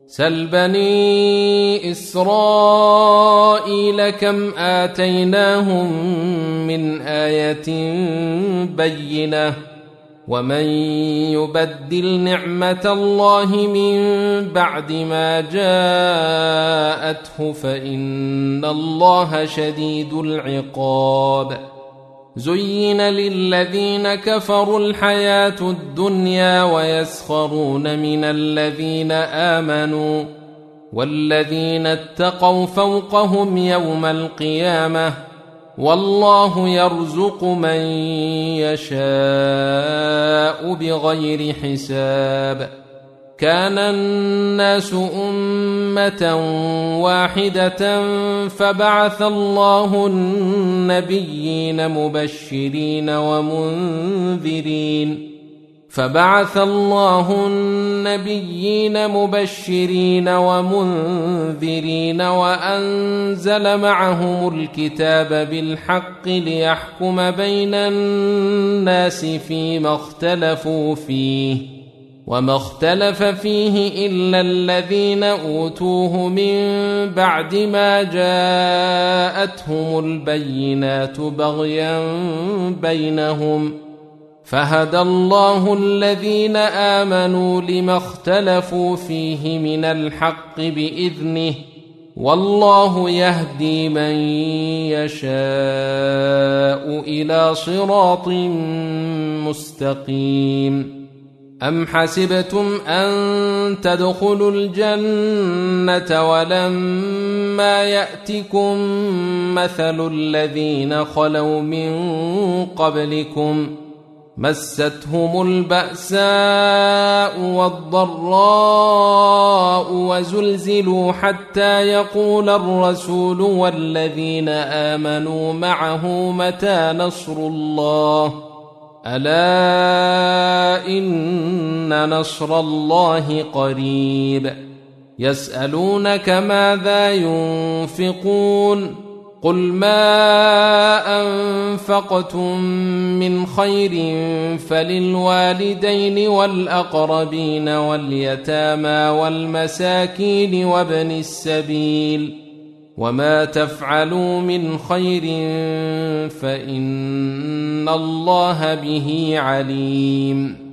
سل بني إسرائيل كم آتيناهم من آية بينة ومن يبدل نعمة الله من بعد ما جاءته فإن الله شديد العقاب زين للذين كفروا الحياة الدنيا ويسخرون من الذين آمنوا والذين اتقوا فوقهم يوم القيامة والله يرزق من يشاء بغير حساب كان الناس أمة واحدة فبعث الله النبيين مبشرين ومنذرين وأنزل معهم الكتاب بالحق ليحكم بين الناس فيما اختلفوا فيه وما اختلف فيه إلا الذين أوتوه من بعد ما جاءتهم البينات بغيا بينهم فهدى الله الذين آمنوا لما اختلفوا فيه من الحق بإذنه والله يهدي من يشاء إلى صراط مستقيم أم حسبتم أن تدخلوا الجنة ولما يأتكم مثل الذين خلوا من قبلكم مستهم البأساء والضراء وزلزلوا حتى يقول الرسول والذين آمنوا معه متى نصر الله ألا إن نصر الله قريب يسألونك ماذا ينفقون قل ما أنفقتم من خير فللوالدين والأقربين واليتامى والمساكين وابن السبيل وما تفعلوا من خير فإن الله به عليم